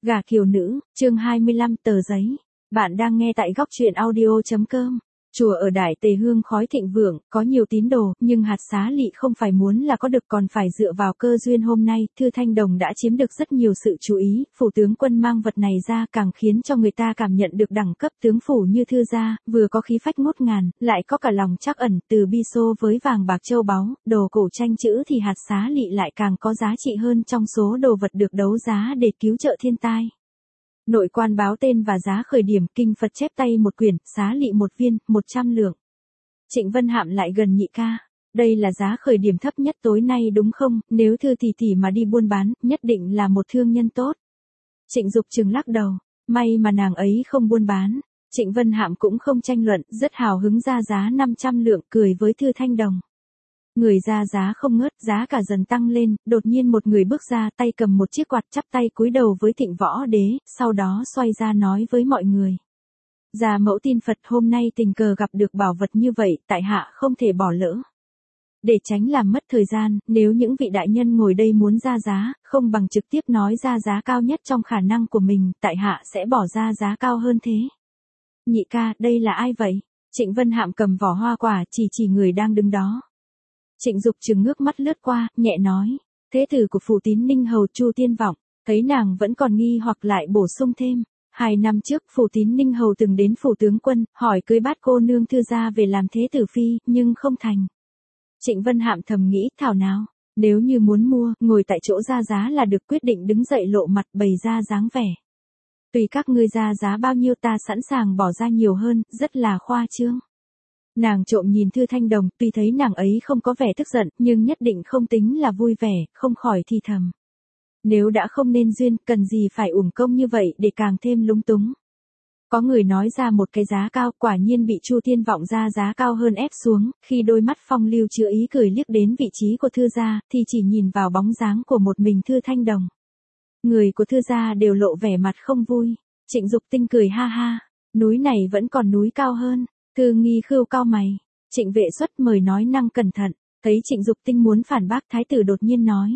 Gả kiều nữ, chương 25 tờ giấy. Bạn đang nghe tại góc truyện audio.com. Chùa ở Đại Tề Hương khói thịnh vượng, có nhiều tín đồ, nhưng hạt xá lị không phải muốn là có được còn phải dựa vào cơ duyên. Hôm nay, Thư Thanh Đồng đã chiếm được rất nhiều sự chú ý, phủ tướng quân mang vật này ra càng khiến cho người ta cảm nhận được đẳng cấp tướng phủ như Thư gia, vừa có khí phách ngút ngàn, lại có cả lòng trắc ẩn, từ bi xô với vàng bạc châu báu, đồ cổ tranh chữ thì hạt xá lị lại càng có giá trị hơn trong số đồ vật được đấu giá để cứu trợ thiên tai. Nội quan báo tên và giá khởi điểm, kinh Phật chép tay một quyển, xá lị một viên, 100 lượng. Trịnh Vân Hạm lại gần nhị ca. Đây là giá khởi điểm thấp nhất tối nay đúng không, nếu Thư tỷ tỷ mà đi buôn bán, nhất định là một thương nhân tốt. Trịnh Dục Trừng lắc đầu, may mà nàng ấy không buôn bán. Trịnh Vân Hạm cũng không tranh luận, rất hào hứng ra giá 500 lượng, cười với Thư Thanh Đồng. Người ra giá không ngớt, giá cả dần tăng lên, đột nhiên một người bước ra, tay cầm một chiếc quạt, chắp tay cúi đầu với Thịnh Võ Đế, sau đó xoay ra nói với mọi người. Gia mẫu tin Phật, hôm nay tình cờ gặp được bảo vật như vậy, tại hạ không thể bỏ lỡ. Để tránh làm mất thời gian, nếu những vị đại nhân ngồi đây muốn ra giá, không bằng trực tiếp nói ra giá cao nhất trong khả năng của mình, tại hạ sẽ bỏ ra giá cao hơn thế. Nhị ca, đây là ai vậy? Trịnh Vân Hạm cầm vỏ hoa quả, chỉ người đang đứng đó. Trịnh Dục Trừng ngước mắt lướt qua, nhẹ nói, thế tử của phủ Tín Ninh hầu Chu Tiên Vọng. Thấy nàng vẫn còn nghi hoặc lại bổ sung thêm, 2 năm trước phủ Tín Ninh hầu từng đến phủ tướng quân, hỏi cưới Bát cô nương Thư gia về làm thế tử phi, nhưng không thành. Trịnh Vân Hạm thầm nghĩ, thảo nào, nếu như muốn mua, ngồi tại chỗ ra giá là được, quyết định đứng dậy lộ mặt bày ra dáng vẻ. Tùy các ngươi ra giá bao nhiêu ta sẵn sàng bỏ ra nhiều hơn, rất là khoa trương. Nàng trộm nhìn Thư Thanh Đồng, tuy thấy nàng ấy không có vẻ tức giận, nhưng nhất định không tính là vui vẻ, không khỏi thì thầm. Nếu đã không nên duyên, cần gì phải uổng công như vậy để càng thêm lúng túng. Có người nói ra một cái giá cao, quả nhiên bị Chu Tiên Vọng ra giá cao hơn ép xuống, khi đôi mắt phong lưu chứa ý cười liếc đến vị trí của Thư gia, thì chỉ nhìn vào bóng dáng của một mình Thư Thanh Đồng. Người của Thư gia đều lộ vẻ mặt không vui. Trịnh Dục Tinh cười ha ha, núi này vẫn còn núi cao hơn. Thư Nghi Khưu cao mày, Trịnh Vệ Xuất mời nói năng cẩn thận, thấy Trịnh Dục Tinh muốn phản bác, thái tử đột nhiên nói.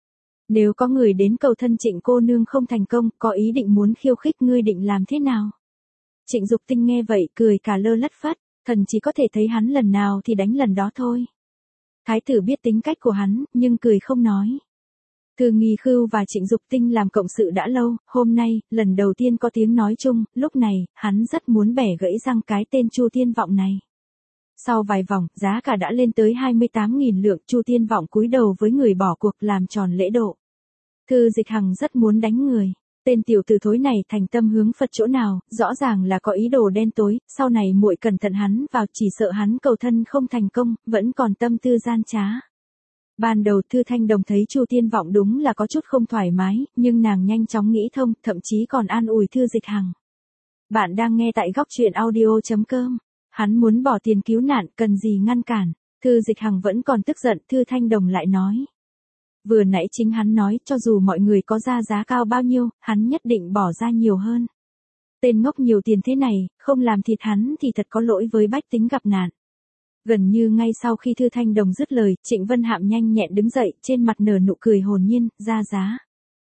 Nếu có người đến cầu thân Trịnh cô nương không thành công, có ý định muốn khiêu khích, ngươi định làm thế nào? Trịnh Dục Tinh nghe vậy cười cả lơ lất phất, thần chỉ có thể thấy hắn lần nào thì đánh lần đó thôi. Thái tử biết tính cách của hắn, nhưng cười không nói. Thư Nghi Khưu và Trịnh Dục Tinh làm cộng sự đã lâu, hôm nay, lần đầu tiên có tiếng nói chung, lúc này, hắn rất muốn bẻ gãy răng cái tên Chu Tiên Vọng này. Sau vài vòng, giá cả đã lên tới 28.000 lượng, Chu Tiên Vọng cúi đầu với người bỏ cuộc làm tròn lễ độ. Thư Dịch Hằng rất muốn đánh người. Tên tiểu tử thối này thành tâm hướng Phật chỗ nào, rõ ràng là có ý đồ đen tối, sau này muội cẩn thận hắn vào, chỉ sợ hắn cầu thân không thành công, vẫn còn tâm tư gian trá. Ban đầu Thư Thanh Đồng thấy Chu Tiên Vọng đúng là có chút không thoải mái, nhưng nàng nhanh chóng nghĩ thông, thậm chí còn an ủi Thư Dịch Hằng. Bạn đang nghe tại góc truyện audio.com. Hắn muốn bỏ tiền cứu nạn, cần gì ngăn cản. Thư Dịch Hằng vẫn còn tức giận, Thư Thanh Đồng lại nói. Vừa nãy chính hắn nói, cho dù mọi người có ra giá cao bao nhiêu, hắn nhất định bỏ ra nhiều hơn. Tên ngốc nhiều tiền thế này, không làm thịt hắn thì thật có lỗi với bách tính gặp nạn. Gần như ngay sau khi Thư Thanh Đồng dứt lời, Trịnh Vân Hạm nhanh nhẹn đứng dậy, trên mặt nở nụ cười hồn nhiên, ra giá.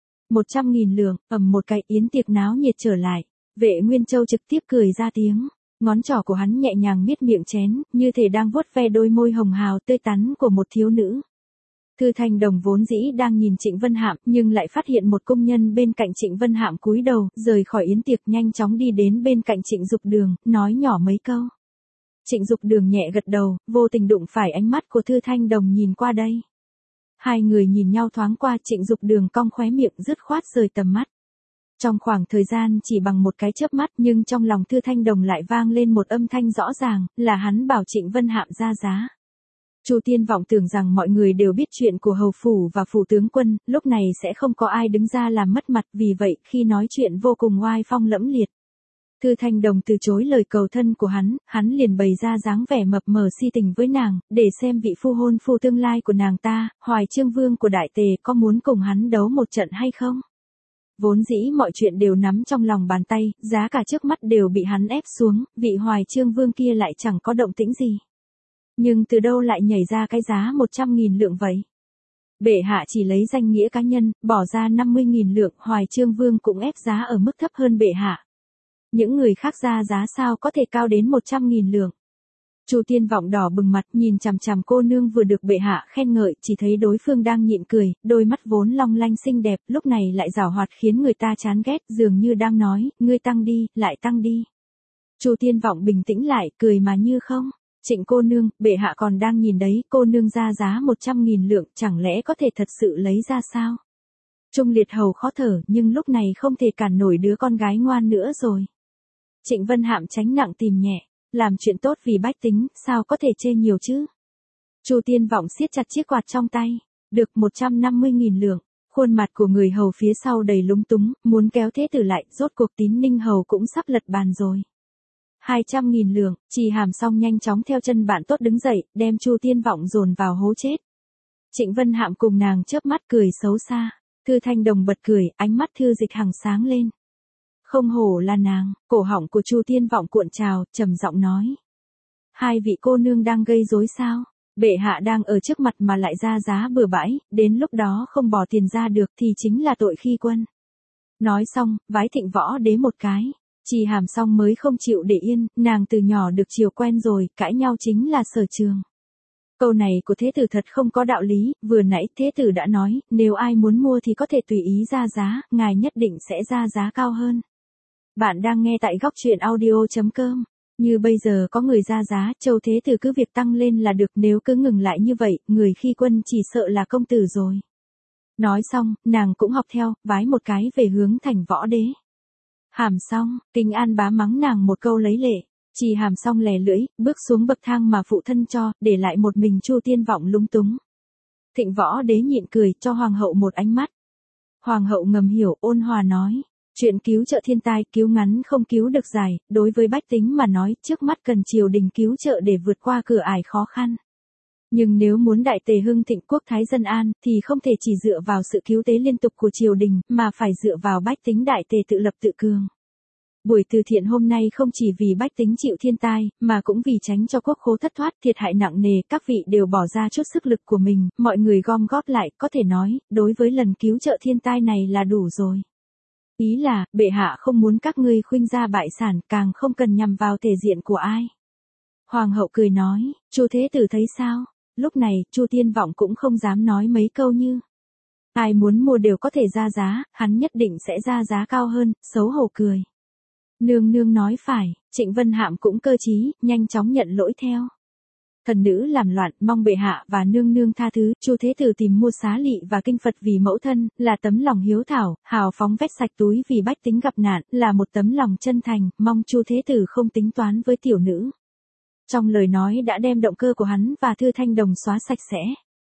100.000 lượng, ầm một cái, yến tiệc náo nhiệt trở lại. Vệ Nguyên Châu trực tiếp cười ra tiếng. Ngón trỏ của hắn nhẹ nhàng miết miệng chén, như thể đang vuốt ve đôi môi hồng hào tươi tắn của một thiếu nữ. Thư Thanh Đồng vốn dĩ đang nhìn Trịnh Vân Hạm, nhưng lại phát hiện một công nhân bên cạnh Trịnh Vân Hạm cúi đầu, rời khỏi yến tiệc, nhanh chóng đi đến bên cạnh Trịnh Dục Đường, nói nhỏ mấy câu. Trịnh Dục Đường nhẹ gật đầu, vô tình đụng phải ánh mắt của Thư Thanh Đồng nhìn qua đây. Hai người nhìn nhau thoáng qua, Trịnh Dục Đường cong khóe miệng dứt khoát rời tầm mắt. Trong khoảng thời gian chỉ bằng một cái chớp mắt, nhưng trong lòng Thư Thanh Đồng lại vang lên một âm thanh rõ ràng, là hắn bảo Trịnh Vân Hạm ra giá. Chu Tiên Vọng tưởng rằng mọi người đều biết chuyện của hầu phủ và phủ tướng quân, lúc này sẽ không có ai đứng ra làm mất mặt, vì vậy khi nói chuyện vô cùng oai phong lẫm liệt. Thư Thanh Đồng từ chối lời cầu thân của hắn liền bày ra dáng vẻ mập mờ si tình với nàng, để xem vị phu hôn phu tương lai của nàng ta, Hoài Chương Vương của Đại Tề, có muốn cùng hắn đấu một trận hay không. Vốn dĩ mọi chuyện đều nắm trong lòng bàn tay, giá cả trước mắt đều bị hắn ép xuống, vị Hoài Chương Vương kia lại chẳng có động tĩnh gì. Nhưng từ đâu lại nhảy ra cái giá 100.000 lượng vậy? Bệ hạ chỉ lấy danh nghĩa cá nhân, bỏ ra 50.000 lượng, Hoài Chương Vương cũng ép giá ở mức thấp hơn bệ hạ. Những người khác ra giá sao có thể cao đến 100.000 lượng. Chu Tiên Vọng đỏ bừng mặt nhìn chằm chằm cô nương vừa được bệ hạ khen ngợi, chỉ thấy đối phương đang nhịn cười, đôi mắt vốn long lanh xinh đẹp, lúc này lại giảo hoạt khiến người ta chán ghét, dường như đang nói, ngươi tăng đi, lại tăng đi. Chu Tiên Vọng bình tĩnh lại, cười mà như không. Trịnh cô nương, bệ hạ còn đang nhìn đấy, cô nương ra giá 100.000 lượng, chẳng lẽ có thể thật sự lấy ra sao? Trung Liệt Hầu khó thở, nhưng lúc này không thể cản nổi đứa con gái ngoan nữa rồi. Trịnh Vân Hạm tránh nặng tìm nhẹ, làm chuyện tốt vì bách tính, sao có thể chê nhiều chứ? Chu Tiên Vọng siết chặt chiếc quạt trong tay, được 150.000 lượng. Khuôn mặt của người hầu phía sau đầy lúng túng, muốn kéo thế tử lại, rốt cuộc Tín Ninh Hầu cũng sắp lật bàn rồi. 200.000 lượng, Trì Hàm xong nhanh chóng theo chân bạn tốt đứng dậy, đem Chu Tiên Vọng dồn vào hố chết. Trịnh Vân Hạm cùng nàng chớp mắt cười xấu xa, Thư Thanh Đồng bật cười, ánh mắt Thư Dịch Hằng sáng lên. Không hổ là nàng, cổ họng của Chu Tiên Vọng cuộn trào, trầm giọng nói. Hai vị cô nương đang gây rối sao? Bệ hạ đang ở trước mặt mà lại ra giá bừa bãi, đến lúc đó không bỏ tiền ra được thì chính là tội khi quân. Nói xong, vái Thịnh Võ Đế một cái. Trì Hàm xong mới không chịu để yên, nàng từ nhỏ được chiều quen rồi, cãi nhau chính là sở trường. Câu này của thế tử thật không có đạo lý, vừa nãy thế tử đã nói, nếu ai muốn mua thì có thể tùy ý ra giá, ngài nhất định sẽ ra giá cao hơn. Bạn đang nghe tại góc truyện audio.com. Như bây giờ có người ra giá, Châu thế tử cứ việc tăng lên là được, nếu cứ ngừng lại như vậy, người khi quân chỉ sợ là công tử rồi. Nói xong, nàng cũng học theo, vái một cái về hướng Thành Võ Đế. Hàm xong, Kinh An bá mắng nàng một câu lấy lệ, Trì Hàm xong lè lưỡi, bước xuống bậc thang mà phụ thân cho, để lại một mình Chu Tiên Vọng lúng túng. Thịnh Võ Đế nhịn cười, cho hoàng hậu một ánh mắt. Hoàng hậu ngầm hiểu, ôn hòa nói, chuyện cứu trợ thiên tai, cứu ngắn không cứu được dài, đối với bách tính mà nói, trước mắt cần triều đình cứu trợ để vượt qua cửa ải khó khăn. Nhưng nếu muốn đại tề hưng thịnh quốc thái dân an, thì không thể chỉ dựa vào sự cứu tế liên tục của triều đình, mà phải dựa vào bách tính đại tề tự lập tự cường. Buổi từ thiện hôm nay không chỉ vì bách tính chịu thiên tai, mà cũng vì tránh cho quốc khố thất thoát thiệt hại nặng nề, các vị đều bỏ ra chút sức lực của mình, mọi người gom góp lại, có thể nói, đối với lần cứu trợ thiên tai này là đủ rồi. Ý là, bệ hạ không muốn các ngươi khuynh ra bại sản, càng không cần nhằm vào thể diện của ai. Hoàng hậu cười nói, Chu thế tử thấy sao? Lúc này, Chu Tiên Vọng cũng không dám nói mấy câu như. Ai muốn mua đều có thể ra giá, hắn nhất định sẽ ra giá cao hơn, xấu hổ cười. Nương nương nói phải, Trịnh Vân Hạm cũng cơ trí, nhanh chóng nhận lỗi theo. Thần nữ làm loạn, mong bệ hạ và nương nương tha thứ, Chu thế tử tìm mua xá lị và kinh Phật vì mẫu thân, là tấm lòng hiếu thảo, hào phóng vét sạch túi vì bách tính gặp nạn, là một tấm lòng chân thành, mong Chu thế tử không tính toán với tiểu nữ. Trong lời nói đã đem động cơ của hắn và Thư Thanh Đồng xóa sạch sẽ.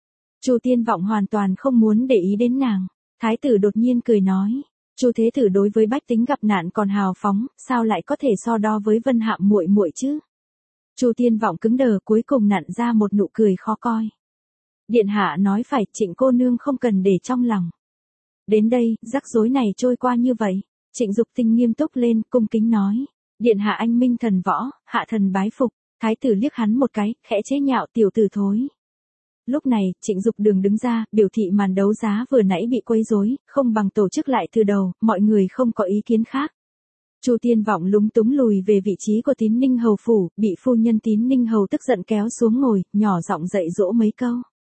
Chu Tiên Vọng hoàn toàn không muốn để ý đến nàng. Thái tử đột nhiên cười nói, Chu thế tử đối với bách tính gặp nạn còn hào phóng, sao lại có thể so đo với Vân Hạm muội muội chứ? Chu Tiên Vọng cứng đờ, cuối cùng nặn ra một nụ cười khó coi. Điện hạ nói phải, Trịnh cô nương không cần để trong lòng. Đến đây, rắc rối này trôi qua như vậy. Trịnh Dục Tinh nghiêm túc lên, cung kính nói, điện hạ anh minh thần võ, hạ thần bái phục. Thái tử liếc hắn một cái, khẽ chế nhạo, tiểu tử thối. Lúc này, Trịnh Dục Đường đứng ra, biểu thị màn đấu giá vừa nãy bị quấy rối, không bằng tổ chức lại từ đầu, mọi người không có ý kiến khác. Chu Tiên Vọng lúng túng lùi về vị trí của Tín Ninh Hầu phủ, bị phu nhân Tín Ninh Hầu tức giận kéo xuống ngồi, nhỏ giọng dạy dỗ mấy câu.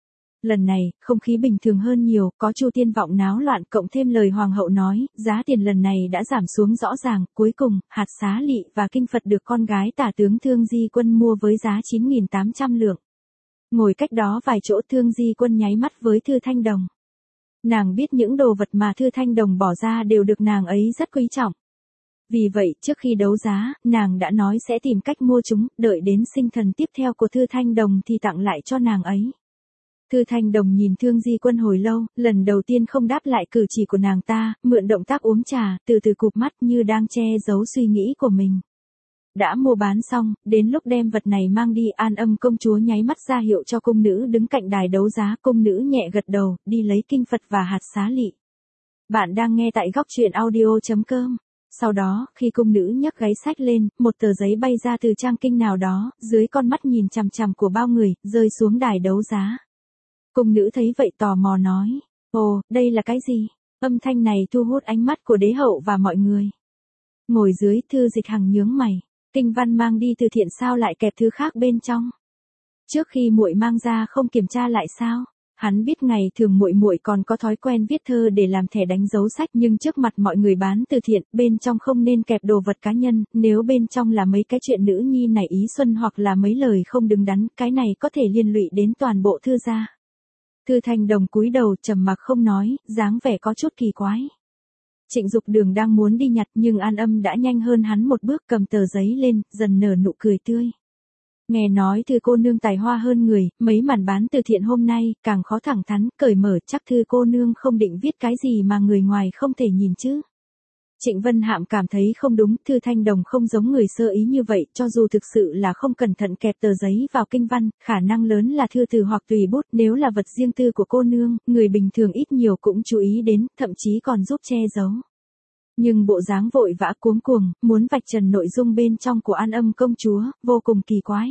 Lần này, không khí bình thường hơn nhiều, có Chu Tiên Vọng náo loạn, cộng thêm lời hoàng hậu nói, giá tiền lần này đã giảm xuống rõ ràng, cuối cùng, hạt xá lị và kinh Phật được con gái tả tướng Thương Di Quân mua với giá 9.800 lượng. Ngồi cách đó vài chỗ, Thương Di Quân nháy mắt với Thư Thanh Đồng. Nàng biết những đồ vật mà Thư Thanh Đồng bỏ ra đều được nàng ấy rất quý trọng. Vì vậy, trước khi đấu giá, nàng đã nói sẽ tìm cách mua chúng, đợi đến sinh thần tiếp theo của Thư Thanh Đồng thì tặng lại cho nàng ấy. Thư Thanh Đồng nhìn Thương Di Quân hồi lâu, lần đầu tiên không đáp lại cử chỉ của nàng ta, mượn động tác uống trà, từ từ cụp mắt như đang che giấu suy nghĩ của mình. Đã mua bán xong, đến lúc đem vật này mang đi, An Âm công chúa nháy mắt ra hiệu cho cung nữ đứng cạnh đài đấu giá, cung nữ nhẹ gật đầu, đi lấy kinh Phật và hạt xá lị. Bạn đang nghe tại góc truyện audio.com. Sau đó, khi cung nữ nhấc gáy sách lên, một tờ giấy bay ra từ trang kinh nào đó, dưới con mắt nhìn chằm chằm của bao người, rơi xuống đài đấu giá. Cung nữ thấy vậy tò mò nói, ồ, đây là cái gì? Âm thanh này thu hút ánh mắt của đế hậu và mọi người. Ngồi dưới, Thư Dịch Hằng nhướng mày, kinh văn mang đi từ thiện sao lại kẹp thứ khác bên trong? Trước khi muội mang ra không kiểm tra lại sao? Hắn biết ngày thường muội còn có thói quen viết thơ để làm thẻ đánh dấu sách, nhưng trước mặt mọi người bán từ thiện, bên trong không nên kẹp đồ vật cá nhân, nếu bên trong là mấy cái chuyện nữ nhi nảy ý xuân hoặc là mấy lời không đứng đắn, cái này có thể liên lụy đến toàn bộ Thư gia. Thư Thanh Đồng cúi đầu trầm mặc không nói, dáng vẻ có chút kỳ quái. Trịnh Dục Đường đang muốn đi nhặt nhưng An Âm đã nhanh hơn hắn một bước, cầm tờ giấy lên, dần nở nụ cười tươi. Nghe nói Thư cô nương tài hoa hơn người, mấy màn bán từ thiện hôm nay, càng khó thẳng thắn, cởi mở, chắc Thư cô nương không định viết cái gì mà người ngoài không thể nhìn chứ. Trịnh Vân Hạm cảm thấy không đúng, Thư Thanh Đồng không giống người sơ ý như vậy, cho dù thực sự là không cẩn thận kẹp tờ giấy vào kinh văn, khả năng lớn là thư từ hoặc tùy bút, nếu là vật riêng tư của cô nương, người bình thường ít nhiều cũng chú ý đến, thậm chí còn giúp che giấu. Nhưng bộ dáng vội vã cuống cuồng, muốn vạch trần nội dung bên trong của An Âm công chúa, vô cùng kỳ quái.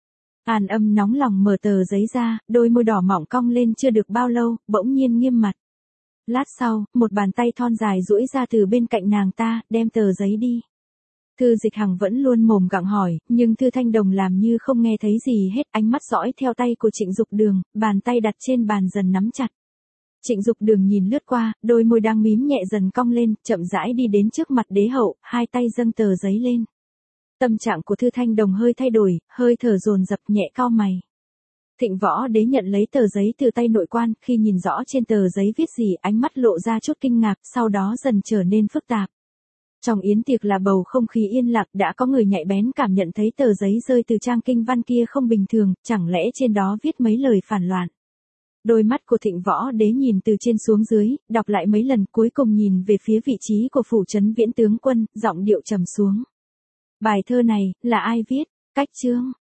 An Âm nóng lòng mở tờ giấy ra, đôi môi đỏ mỏng cong lên chưa được bao lâu, bỗng nhiên nghiêm mặt. Lát sau, một bàn tay thon dài duỗi ra từ bên cạnh nàng ta, đem tờ giấy đi. Thư Dịch Hằng vẫn luôn mồm gặng hỏi, nhưng Thư Thanh Đồng làm như không nghe thấy gì hết, ánh mắt dõi theo tay của Trịnh Dục Đường, bàn tay đặt trên bàn dần nắm chặt. Trịnh Dục Đường nhìn lướt qua, đôi môi đang mím nhẹ dần cong lên, chậm rãi đi đến trước mặt đế hậu, hai tay dâng tờ giấy lên. Tâm trạng của Thư Thanh Đồng hơi thay đổi, hơi thở dồn dập, nhẹ cau mày. Thịnh Võ Đế nhận lấy tờ giấy từ tay nội quan, khi nhìn rõ trên tờ giấy viết gì, ánh mắt lộ ra chút kinh ngạc, sau đó dần trở nên phức tạp. Trong yến tiệc là bầu không khí yên lặng, đã có người nhạy bén cảm nhận thấy tờ giấy rơi từ trang kinh văn kia không bình thường, chẳng lẽ trên đó viết mấy lời phản loạn. Đôi mắt của Thịnh Võ Đế nhìn từ trên xuống dưới, đọc lại mấy lần, cuối cùng nhìn về phía vị trí của phủ trấn Viễn tướng quân, giọng điệu trầm xuống. Bài thơ này, là ai viết? Cách chương.